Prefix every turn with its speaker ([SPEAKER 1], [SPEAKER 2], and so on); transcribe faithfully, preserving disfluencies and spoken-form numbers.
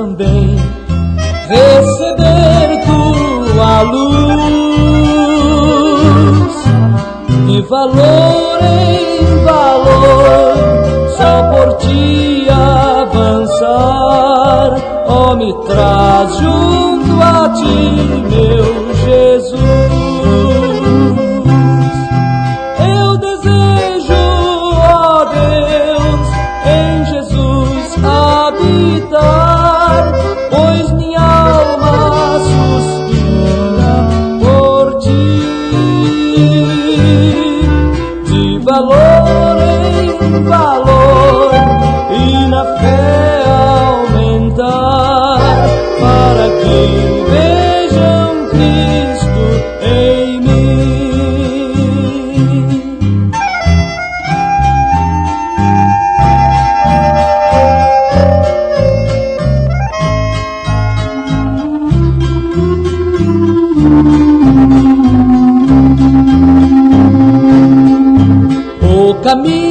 [SPEAKER 1] também receber tua luz, de valor em valor, só por ti avançar. Oh, me traz junto a ti, meu Jesus. Eu desejo, ó Deus, em Jesus habitar, pois minha alma suspira por ti. De valor em valor e na fé aumentar, para que vejam Cristo em mim. O caminho